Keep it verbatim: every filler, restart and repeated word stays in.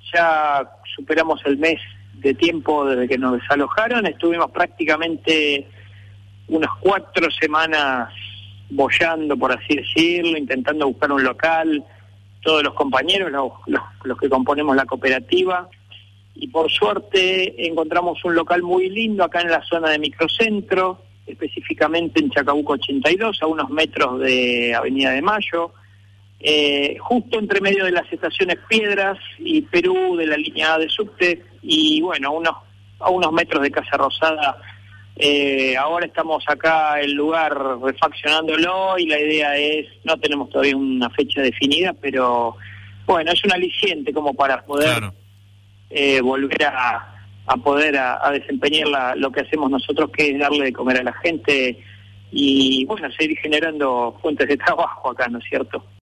ya superamos el mes de tiempo desde que nos desalojaron. Estuvimos prácticamente unas cuatro semanas boyando, por así decirlo, intentando buscar un local, todos los compañeros, los, los, los que componemos la cooperativa, y por suerte encontramos un local muy lindo acá en la zona de Microcentro, específicamente en Chacabuco ochenta y dos, a unos metros de Avenida de Mayo, eh, justo entre medio de las estaciones Piedras y Perú, de la línea A de subte, y bueno, unos, a unos metros de Casa Rosada. Eh, ahora estamos acá el lugar refaccionándolo y la idea es, no tenemos todavía una fecha definida, pero bueno, es un aliciente como para poder claro. eh, volver a, a poder a, a desempeñar la, lo que hacemos nosotros, que es darle de comer a la gente y bueno, seguir generando fuentes de trabajo acá, ¿no es cierto?